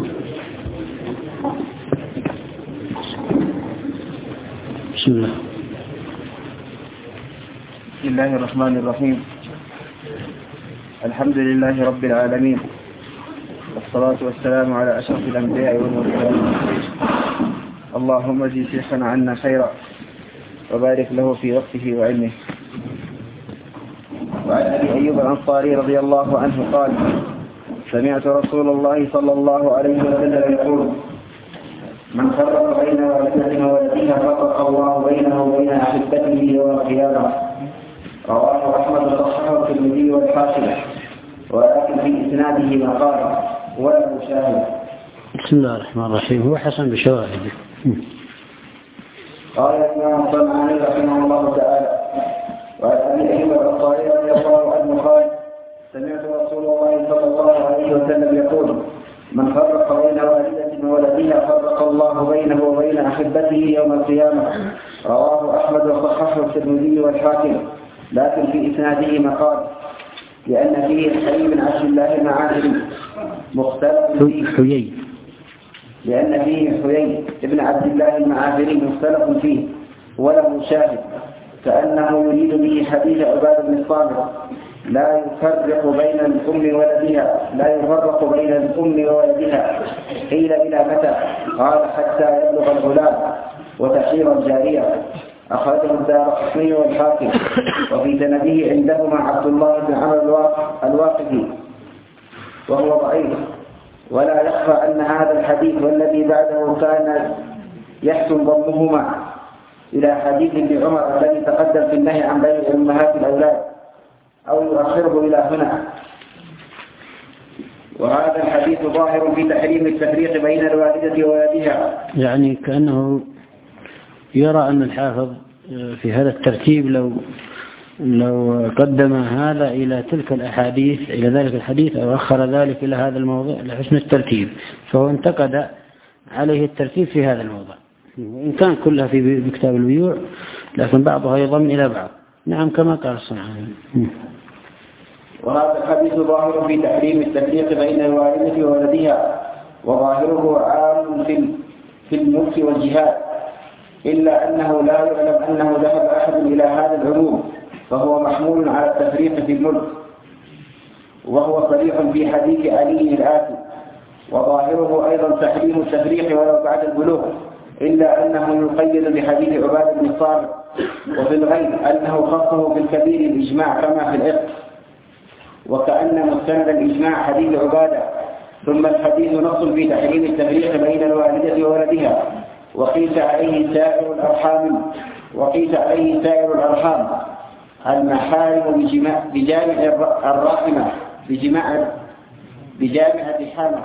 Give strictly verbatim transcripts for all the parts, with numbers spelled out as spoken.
بسم الله. بسم الله الرحمن الرحيم. الحمد لله رب العالمين، والصلاة والسلام على أشرف الأنبياء والمرسلين. اللهم اجزي شيخنا عنا خيرا وبارك له في وقته وعلمه. وعن أبي أيوب الأنصاري رضي الله عنه قال: سمعت رسول الله صلى الله عليه وسلم يقول: من فرق بين والدته وولدها فرق الله بينه وبين أحبته يوم القيامة. رواه أحمد وصححه الترمذي والحاكم، ولكن في إسناده مقال وله شاهد. بسم الله الرحمن الرحيم. هو حسن بشواهده. قال الإمام الصنعاني رحمه الله تعالى: وعن أبي أيوب الأنصاري رضي الله عنه قال: سمعت رسول الله صلى الله عليه وسلم يقول: من فرق بين والدة وولدها فرق الله بينه وبين أحبته يوم القيامة. رواه أحمد وصححه الترمذي والحاكم، لكن في إسناده مقال، لأن فيه حي بن عبد الله المعافري مختلف فيه حيي لأن فيه حيي بن عبد الله المعافري مختلف فيه وله شاهد، كأنه يريد به حديث عبادة بن الصامت: لا يفرق بين الأم ولدها لا يفرق بين الأم وولدها. قيل: إلى متى؟ قال: حتى يبلغ الغلام وتحير الجارية. أخرجه الدارقطني والحاكم، وفي سنده عندهما عبد الله بن عمرو الواقفي وهو ضعيف. ولا يخفى أن هذا الحديث والذي بعده كان يحسن ضمهما إلى حديث ابن عمر الذي تقدم في النهي عن بيع أمهات الأولاد، أو يؤخره إلى هنا. وهذا الحديث ظاهر في تحريم التفريق بين الوالدة وولدها. يعني كأنه يرى أن الحافظ في هذا الترتيب لو لو قدم هذا إلى تلك الأحاديث إلى ذلك الحديث أو أخر ذلك إلى هذا الموضع لحسن الترتيب، فهو انتقد عليه الترتيب في هذا الموضع، وإن كان كلها في كتاب البيوع لكن بعضها يضم إلى بعض. نعم، كما قال الصنعاني. وهذا الحديث ظاهر في تحريم التفريق بين الوالدة وولدها، وظاهره عام في في الملك والجهاد، إلا أنه لا يعلم أنه ذهب أحد إلى هذا العموم، فهو محمول على التفريق في الملك، وهو صريح في حديث علي الآتي. وظاهره أيضا تحريم التفريق ولو بعد البلوغ، إلا أنه يقيد بحديث عبادة بن الصامت. وفي الغيب أنه خصه بالكبير الإجماع كما في الإرث، وكأن مستند الإجماع حديث عبادة. ثم الحديث نص في تحريم التفريق بين الوالدة وولدها، وقيس عليه سائر الأرحام وقيس عليه سائر الأرحام المحارم بجامع الرحمة بجماع بجامع الرحمة.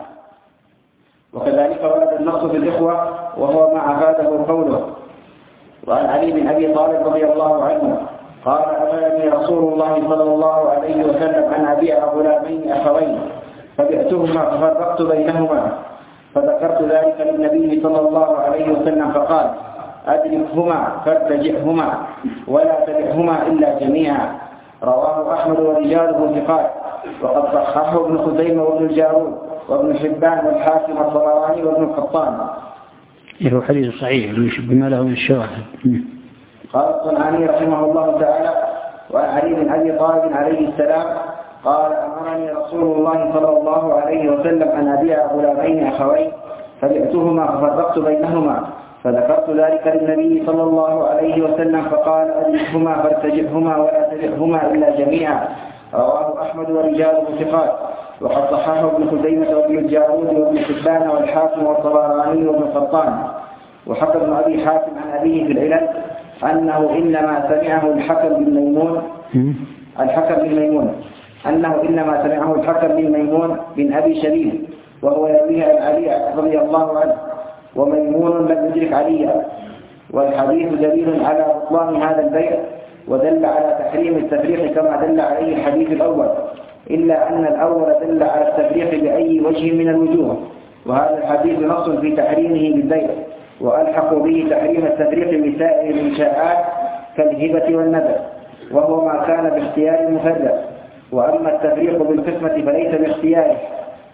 وكذلك ورد النص في الإخوة، وهو ما أفاده قوله. وعن علي بن أبي طالب رضي الله عنه قال: أمرني رسول الله صلى الله عليه وسلم أن أبيع غلامين أخوين، فبعتهما ففرقت بينهما، فذكرت ذلك للنبي صلى الله عليه وسلم فقال: أدركهما فارتجعهما ولا تبعهما إلا جميعا. رواه أحمد ورجاله ثقات، وقد صححه ابن خزيمة وابن الجارود وابن حبان والحاكم والطبراني وابن القطان. هو حديث صحيح بما له من الشواهد. قال الصنعاني رحمه الله تعالى: وعن علي بن أبي طالب عليه السلام قال: أمرني رسول الله صلى الله عليه وسلم أن أبيع غلامين أخوين، فبعتهما ففرقت بينهما، فذكرت ذلك للنبي صلى الله عليه وسلم فقال: أدركهما فارتجعهما ولا تبعهما إلا جميعا. رواه أحمد ورجاله ثقات، وقد صححه ابن خزيمة وابن الجارود وابن حبان والحاكم والطبراني وابن القطان. وحكى ابن أبي حاتم عن أبيه في العلل أنه إنما سمعه الحكم بن ميمون الحكم بن ميمون أنه إنما سمعه الحكم بن ميمون بن أبي شبيب، وهو يرويه عن علي رضي الله عنه، وميمون لم يدرك عليا. والحديث دليل على بطلان هذا البيع، ودل على تحريم التفريق كما دل عليه الحديث الأول، إلا أن الأول دل على التفريق بأي وجه من الوجوه، وهذا الحديث نص في تحريمه بالبيع، وألحقوا به تحريم التفريق بسائر الإنشاءات كالهبة والنذر، وهو ما كان باختيار المفرد. وأما التفريق بالقسمة فليس باختياره،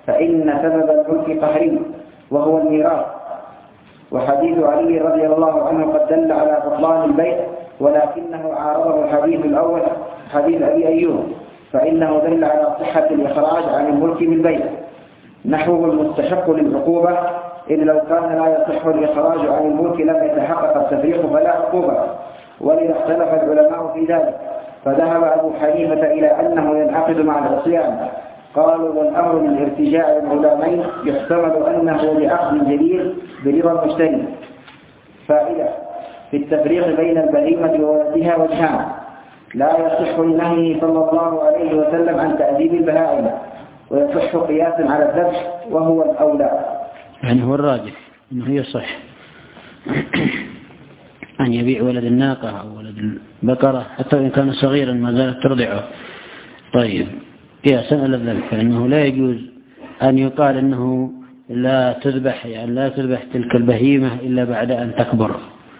فإن سبب الملك قهري وهو الميراث. وحديث علي رضي الله عنه قد دل على بطلان البيع، ولكنه عارضه الحديث الأول حديث أبي أيوب، فإنه دل على صحة الإخراج عن الملك بالبيع، نحوه المستحق للعقوبة، إذ لو كان لا يصح الإخراج عن الملك لم يتحقق التفريق فلا عقوبة. ولذا اختلف العلماء في ذلك، فذهب أبو حنيفة إلى أنه ينعقد مع العصيان، قالوا والأمر بالارتجاع العلمين يحتمل أنه لأخذ جديد برضا المشتري. فائدة في التفريق بين البهيمة وولدها وجهان: لا يصح لنهيه صلى الله عليه وسلم عن تأديب البهائم، ويصح قياسا على الذبح وهو الأولى. يعني هو الراجح أنه يصح أن يبيع ولد الناقة أو ولد البقرة حتى إن كان صغيرا ما زالت ترضعه. طيب قياسا على الذبح، فإنه لا يجوز أن يقال أنه لا تذبح، يعني لا تذبح تلك البهيمة إلا بعد أن تكبر.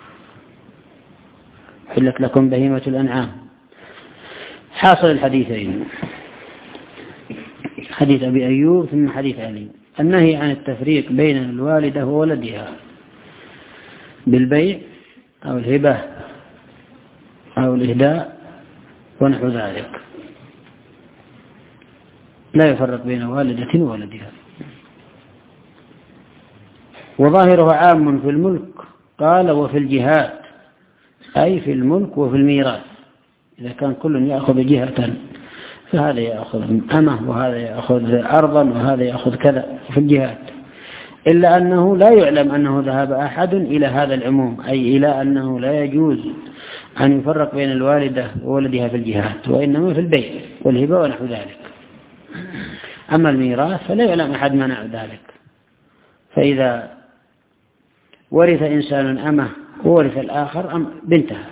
حلت لكم بهيمة الأنعام. حاصل الحديثين، حديث أبي أيوب ثم حديث علي، النهي عن التفريق بين الوالدة وولدها بالبيع أو الهبة أو الإهداء ونحو ذلك، لا يفرق بين والدة وولدها. وظاهره عام في الملك، قال وفي الجهات، أي في الملك وفي الميراث. إذا كان كل يأخذ جهة فهذا يأخذ أمه وهذا يأخذ أرضا وهذا يأخذ كذا في الجهات، إلا أنه لا يعلم أنه ذهب أحد إلى هذا العموم، أي إلى أنه لا يجوز أن يفرق بين الوالدة وولدها في الجهات، وإنما في البيع والهبة ونحو ذلك. أما الميراث فلا يعلم أحد منع ذلك، فإذا ورث إنسان أمه وورث الآخر بنتها،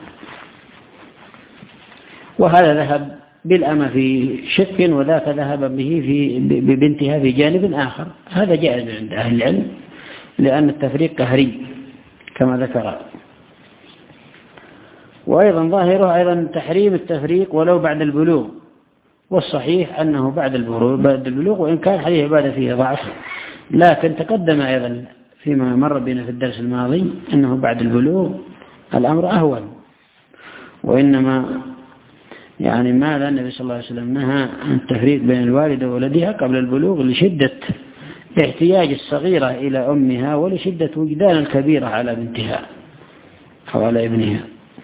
وهذا ذهب بالأمة في شق وذاك ذهب به في ببنتها في جانب آخر، هذا جائز عند أهل العلم لأن التفريق قهري كما ذكر. وأيضا ظاهره أيضا تحريم التفريق ولو بعد البلوغ، والصحيح أنه بعد البلوغ, بعد البلوغ وإن كان حديث عبادة فيه ضعف، لكن تقدم أيضا فيما مر بنا في الدرس الماضي أنه بعد البلوغ الأمر أهون. وإنما يعني ماذا النبي صلى الله عليه وسلم نهى عن التفريق بين الوالدة وولدها قبل البلوغ لشدة احتياج الصغيرة إلى أمها ولشدة وجدان الكبيرة على بنتها أو على ابنها.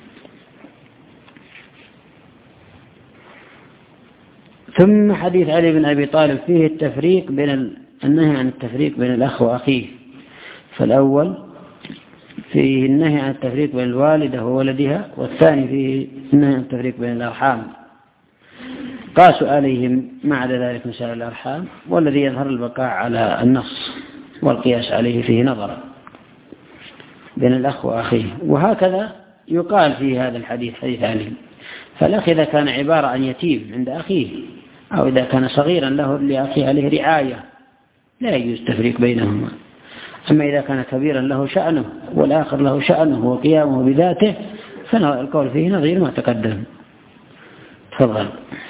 ثم حديث علي بن أبي طالب فيه التفريق بين النهي عن التفريق بين الأخ وأخيه، فالأول فيه النهي عن التفريق بين الوالدة وولدها، والثاني فيه النهي عن التفريق بين الأرحام. قاسوا عليهم ما عدا ذلك مسائل الأرحام، والذي يظهر البقاء على النص والقياس عليه فيه نظر بين الأخ وأخيه. وهكذا يقال في هذا الحديث حديث علي، فالأخ إذا كان عبارة عن يتيم عند أخيه أو إذا كان صغيرا له لأخيه عليه رعاية لا يجوز التفريق بينهما. أما إذا كان كبيرا له شأنه والآخر له شأنه وقيامه بذاته فالقول فيه نظير ما تقدم. تفضل.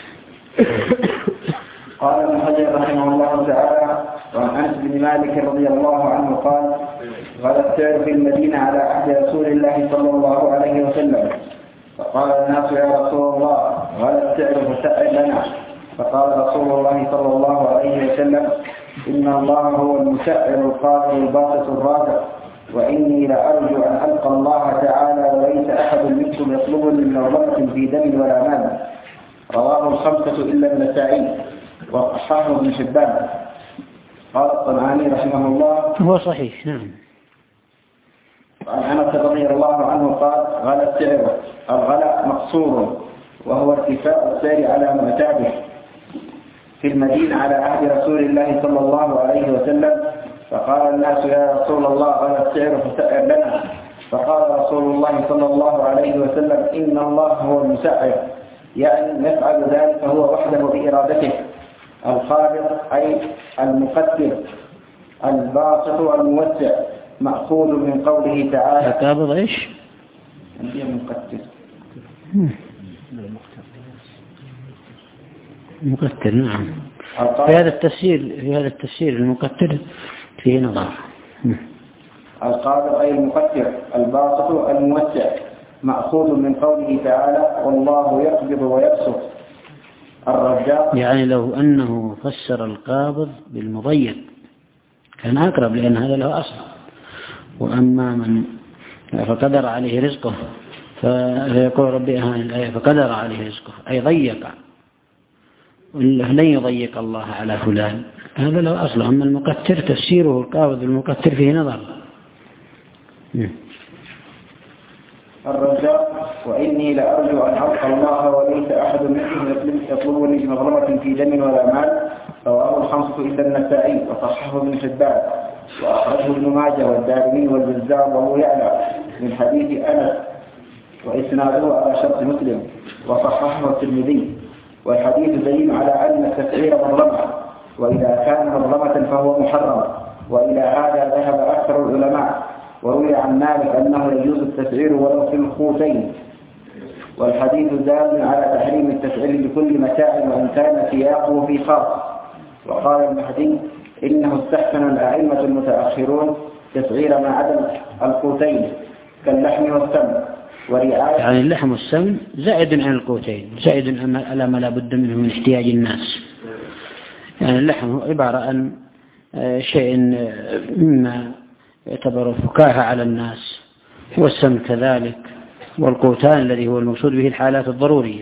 قال ابن حجر رحمه الله تعالى: وعن أنس بن مالك رضي الله عنه قال: غدا السعر في المدينة على عهد رسول الله صلى الله عليه وسلم، فقال الناس: يا رسول الله غدا السعر فسعر لنا. فقال رسول الله صلى الله عليه وسلم: إن الله هو المسعر القادر الباسط الرافع، وإني لأرجو أن ألقى الله تعالى وليس أحد منكم يطلبني من نظرة في دم ولا مال. رواه الخمسة إلا النسائي وصححه ابن حبان. قال الطبراني رحمه الله: هو صحيح. نعم. عن أنس رضي الله عنه قال: غلا السعر، الغلا مقصور وهو ارتفاع السعر على معتاده في المدينة على عهد رسول الله صلى الله عليه وسلم. فقال الناس: يا رسول الله غلا السعر فسعر لنا. فقال رسول الله صلى الله عليه وسلم: إن الله هو المسعر، يعني يفعل ذلك هو وحده بإرادته، القادر أي المقدر، الباسط والموسع، مأخوذ من قوله تعالى. القابض إيش؟ المقدر. مقدر. نعم. في هذا التفسير في هذا التفسير المقتر فيه نظر. القابض أي المقتر، الباسط الموسع، مأخوذ من قوله تعالى والله يقبض ويبسط. الرزاق يعني لو أنه فسر القابض بالمضيق كان أقرب، لأن هذا له أصل. وأما من فقدر عليه رزقه فيقول ربي أهان الآية فقدر عليه رزقه أي ضيق، لن يضيق الله على فلان، هذا له أصل. أما المقتر تفسيره القابض المقتر فيه نظر. الرزاق وإني لأرجو أن ألقى الله وليس أحد منهم يطلبني بمظلمة في دم ولا مال. رواه الخمسة إلا النسائي وصححه ابن حبان وأخرجه ابن ماجه والدارمي والبزار وهو يعلى من حديث أنس وإسناده على شرط مسلم وصححه الترمذي. والحديث دليل على أن التسعير مظلمة، وإذا كان مظلمة فهو محرم، وإلى هذا ذهب أكثر العلماء. وروي عن مالك أنه يجوز التسعير ولو في الخوتين. والحديث دال على تحريم التسعير لكل متاع وإن كان سياقه في خاص. وقال المهدي إنه استحسن الأئمة المتأخرون تسعير ما عدا القوتين كاللحم والسمن ورعاية. يعني اللحم والسمن زائد عن القوتين، زائد على ما لا بد منه من احتياج الناس. يعني اللحم هو عبارة عن شيء مما يعتبر فكاهة على الناس، والسمن كذلك، والقوتان الذي هو المقصود به الحالات الضرورية.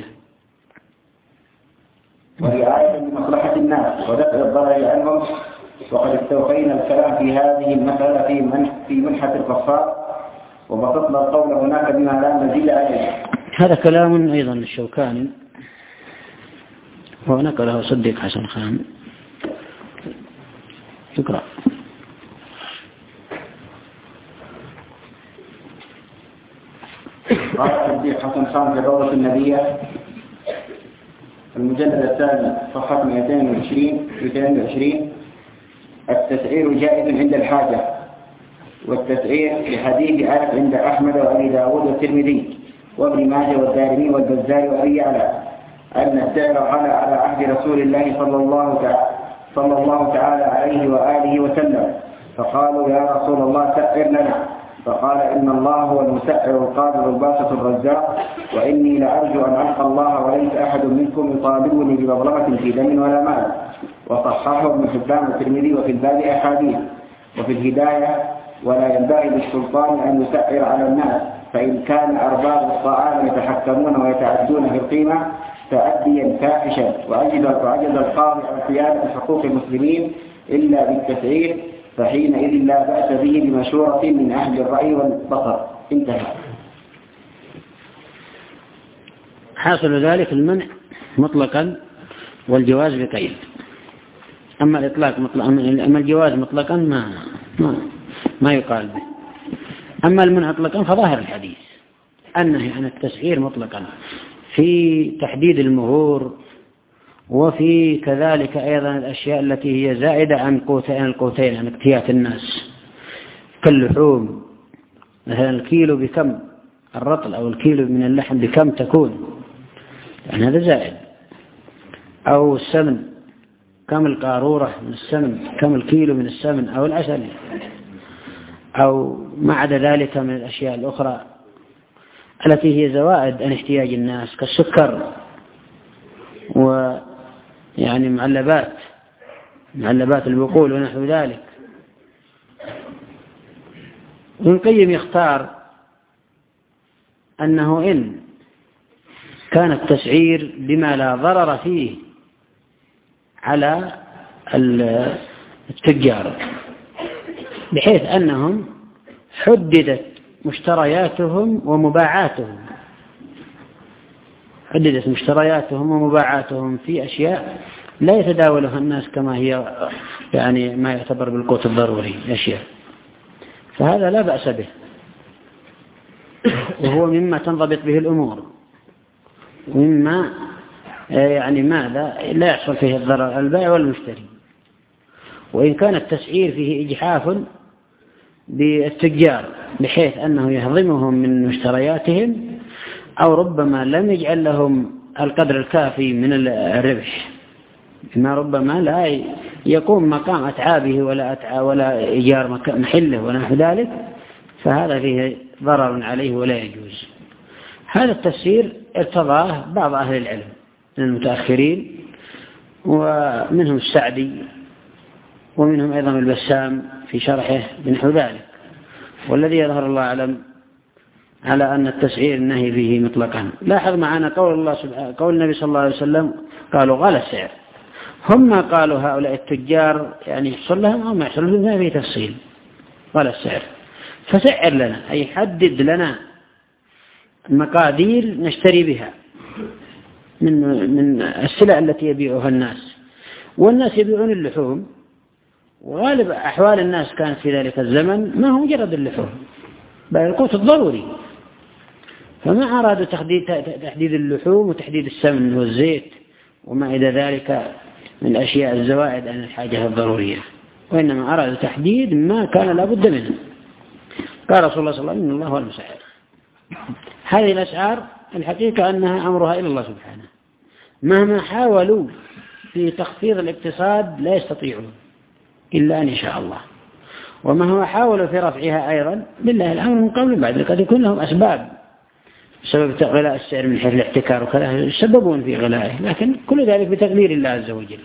ورعاية لمصلحة الناس ودفع الضرر عنهم. وقد استوفينا الكلام في هذه المسألة في منح في منحة الكفار، وبسطنا القول هناك بما لا مزيد عليه. هذا كلام أيضا للشوكاني ونقله صديق حسن خان. شكرا. قال صديق حسن خان في روضة النبية المجلد الثاني صفحة مئتين وعشرين التسعير جائز عند الحاجة. والتسعير لحديث أنس عند أحمد وأبي داود والترمذي وابن ماجه والدارمي والبزار وأبي يعلى أن السعر على على عهد رسول الله صلى الله تعالى صلى الله تعالى عليه وآله وسلم، فقالوا يا رسول الله سعر لنا، فقال إن الله هو المسعر القادر الباسط الرزاق، وإني لأرجو أن ألقى الله وليس أحد منكم يطالبني بمظلمة في دم ولا مال. وصححه ابن حبان والترمذي وفي الباب أحاديث. وفي الهداية ولا ينبغي للسلطان أن يسعر على الناس، فإن كان أرباب الطعام يتحكمون ويتعدون في القيمة تأديا فاحشا وعجز وعجز القاضي عن صيانة حقوق المسلمين إلا بالتسعير، فحينئذ لا بأس به بمشورة من أهل الرأي والبصر. انتهى. حاصل ذلك المنع مطلقا والجواز بقيد. أما الإطلاق مطلقا، أما الجواز مطلقا ما ما ما يقال به. أما المنع مطلقا فظاهر الحديث النهي عن التسعير مطلقا في تحديد المهور، وفي كذلك أيضا الأشياء التي هي زائدة عن قوتين القوتين عن اكتيات الناس كاللحوم، مثلا الكيلو بكم الرطل أو الكيلو من اللحم بكم تكون، يعني هذا زائد. أو السمن كم القارورة من السمن، كم الكيلو من السمن أو العسل، أو ما عدا ذلك من الأشياء الأخرى التي هي زوائد عن احتياج الناس كالسكر ويعني معلبات معلبات البقول ونحو ذلك. ابن القيم يختار أنه إن كان التسعير بما لا ضرر فيه على التجار، بحيث أنهم حددت مشترياتهم ومباعاتهم حددت مشترياتهم ومباعاتهم في أشياء لا يتداولها الناس كما هي يعني ما يعتبر بالقوت الضروري أشياء، فهذا لا بأس به، وهو مما تنضبط به الأمور، مما يعني ماذا لا يحصل فيه الضرر البائع والمشتري. وإن كان التسعير فيه إجحاف بالتجار بحيث أنه يهضمهم من مشترياتهم، أو ربما لم يجعل لهم القدر الكافي من الربح ما ربما لا يقوم مقام أتعابه ولا أتعى ولا إيجار محله ونحو ذلك، فهذا فيه ضرر عليه ولا يجوز. هذا التفسير ارتضاه بعض أهل العلم من المتأخرين، ومنهم السعدي ومنهم أيضا البسام في شرحه بنحو ذلك. والذي يظهر الله أعلم على أن التسعير النهي فيه مطلقا. لاحظ معنا قول الله سبحانه، قول النبي صلى الله عليه وسلم قالوا غلى السعر، هم ما قالوا هؤلاء التجار يعني يحصل لهم أو ما يحصل لهم، ما فيه تفصيل. غلى السعر فسعر لنا، أي حدد لنا مقادير نشتري بها من من السلع التي يبيعها الناس. والناس يبيعون اللحوم، وغالب أحوال الناس كانت في ذلك الزمن ما هو مجرد اللحوم بل القوت الضروري، فما أرادوا تحديد اللحوم وتحديد السمن والزيت وما إلى ذلك من الأشياء الزوائد عن الحاجة الضرورية، وإنما أرادوا تحديد ما كان لا بد منه. قال رسول الله صلى الله عليه وسلم إن الله هو المسعر. هذه الأسعار الحقيقة أنها أمرها إلى الله سبحانه، مهما حاولوا في تخفيض الاقتصاد لا يستطيعون إلا أن يشاء الله، ومهما حاولوا في رفعها أيضا بالله الأمر من قبل بعد. قد يكون لهم أسباب بسبب غلاء السعر من حيث الاحتكار وكذا يسببون في غلائه، لكن كل ذلك بتقدير الله عز وجل.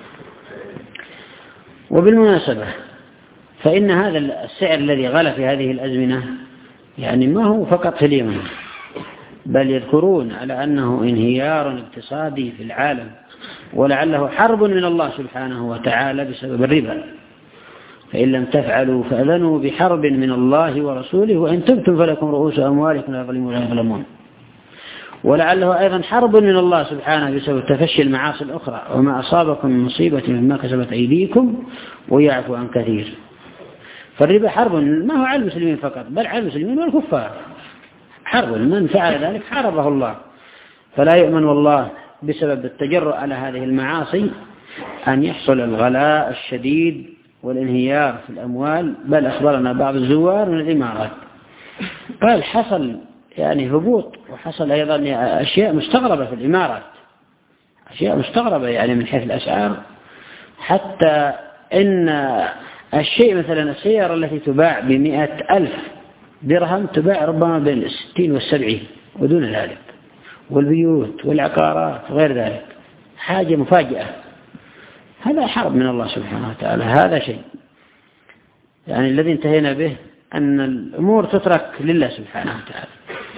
وبالمناسبة فإن هذا السعر الذي غلى في هذه الأزمنة يعني ما هو فقط في اليمن، بل يذكرون على أنه انهيار اقتصادي في العالم، ولعله حرب من الله سبحانه وتعالى بسبب الربا. فإن لم تفعلوا فأذنوا بحرب من الله ورسوله وإن تبتم فلكم رؤوس أموالكم لا تظلمون ولا يظلمون. ولعله أيضا حرب من الله سبحانه بسبب تفشي المعاصي الأخرى، وما أصابكم من مصيبة مما كسبت أيديكم ويعفو عن كثير. فالربا حرب ما هو على المسلمين فقط بل على المسلمين والكفار، حرب من فعل ذلك حاربه الله. فلا يؤمن والله بسبب التجرؤ على هذه المعاصي أن يحصل الغلاء الشديد والانهيار في الأموال. بل أخبرنا بعض الزوار من الإمارات قال حصل يعني هبوط، وحصل أيضا أشياء مستغربة في الإمارات، أشياء مستغربة يعني من حيث الأسعار، حتى إن الشيء مثلا السيارة التي تباع بمئة ألف درهم تباع ربما بين الستين والسبعين ودون ذلك، والبيوت والعقارات وغير ذلك، حاجة مفاجئة. هذا حرب من الله سبحانه وتعالى. هذا شيء يعني الذي انتهينا به أن الأمور تترك لله سبحانه وتعالى،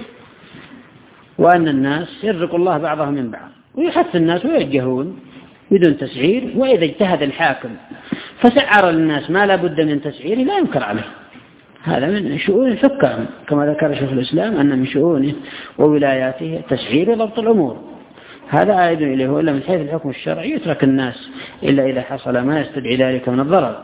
وأن الناس يرزق الله بعضهم من بعض، ويحث الناس ويوجهون بدون تسعير. وإذا اجتهد الحاكم فسعر للناس ما لا بد من تسعيره لا ينكر عليه، هذا من شؤون الحكام كما ذكر شيخ الإسلام أن من شؤونه وولاياته تسعير وضبط الأمور. هذا عائد إليه، وإلا من حيث الحكم الشرعي يترك الناس إلا إذا حصل ما يستدعي ذلك من الضرر.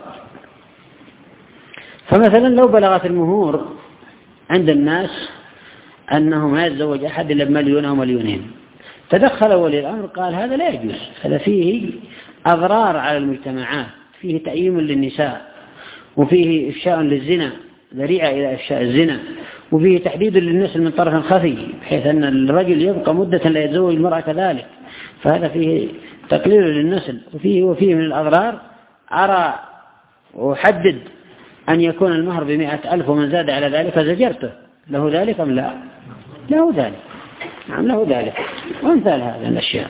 فمثلا لو بلغت المهور عند الناس أنه ما يتزوج أحد إلا بمليون أو مليونين، تدخل ولي الأمر قال هذا لا يجوز، هذا فيه أضرار على المجتمعات، فيه تأييم للنساء، وفيه إفشاء للزنا، ذريعة إلى إفشاء الزنا، وفيه تحديد للنسل من طرف خفي بحيث أن الرجل يبقى مدة لا يتزوج المرأة كذلك، فهذا فيه تقليل للنسل وفيه وفيه من الأضرار. أرى وحدد أن يكون المهر بمئة ألف ومن زاد على ذلك زجرته، له ذلك أم لا؟ له ذلك، نعم له ذلك، وامثال هذه الأشياء.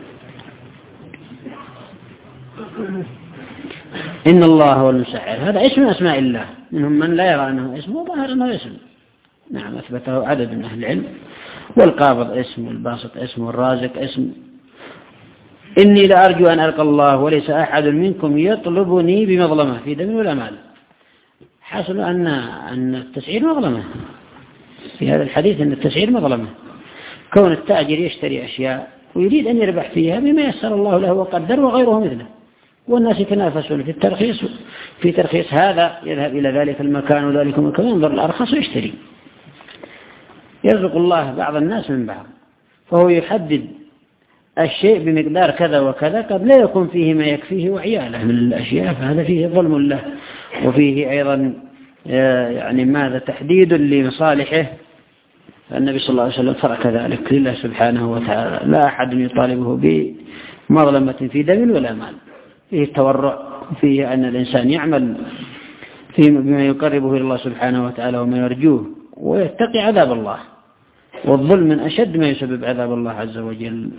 إن الله هو المسعر، هذا اسم من أسماء الله، منهم من لا يرى أنه اسم وظاهر أنه اسم، نعم أثبته عدد من أهل العلم. والقابض اسم، والباسط اسم، والرازق اسم. إني لأرجو أن ألقى الله وليس أحد منكم يطلبني بمظلمة في دم ولا مال. حاصل أن أن التسعير مظلمة في هذا الحديث، أن التسعير مظلمة، كون التاجر يشتري أشياء ويريد أن يربح فيها بما يسر الله له وقدر وغيره مثله، والناس يتنافسون في الترخيص في ترخيص هذا، يذهب إلى ذلك المكان وذلك المكان ينظر الأرخص ويشتري. يرزق الله بعض الناس من بعض، فهو يحدد الشيء بمقدار كذا وكذا، قد لا يكون فيه ما يكفيه وعياله من الأشياء، فهذا فيه ظلم له، وفيه أيضا يعني ماذا تحديد لمصالحه. النبي صلى الله عليه وسلم ترك ذلك لله سبحانه وتعالى، لا أحد يطالبه مظلمة في دم ولا مال، فيه التورع، فيه أن الإنسان يعمل بما يقربه إلى الله سبحانه وتعالى وما يرجوه ويتقي عذاب الله، والظلم من أشد ما يسبب عذاب الله عز وجل.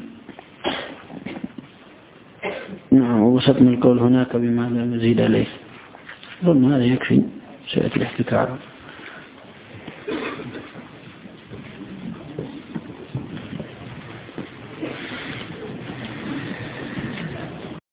نعم. ووسطنا القول هناك بما لا مزيد عليه. ظلم هذا يكفي، سيأتي الاحتكار.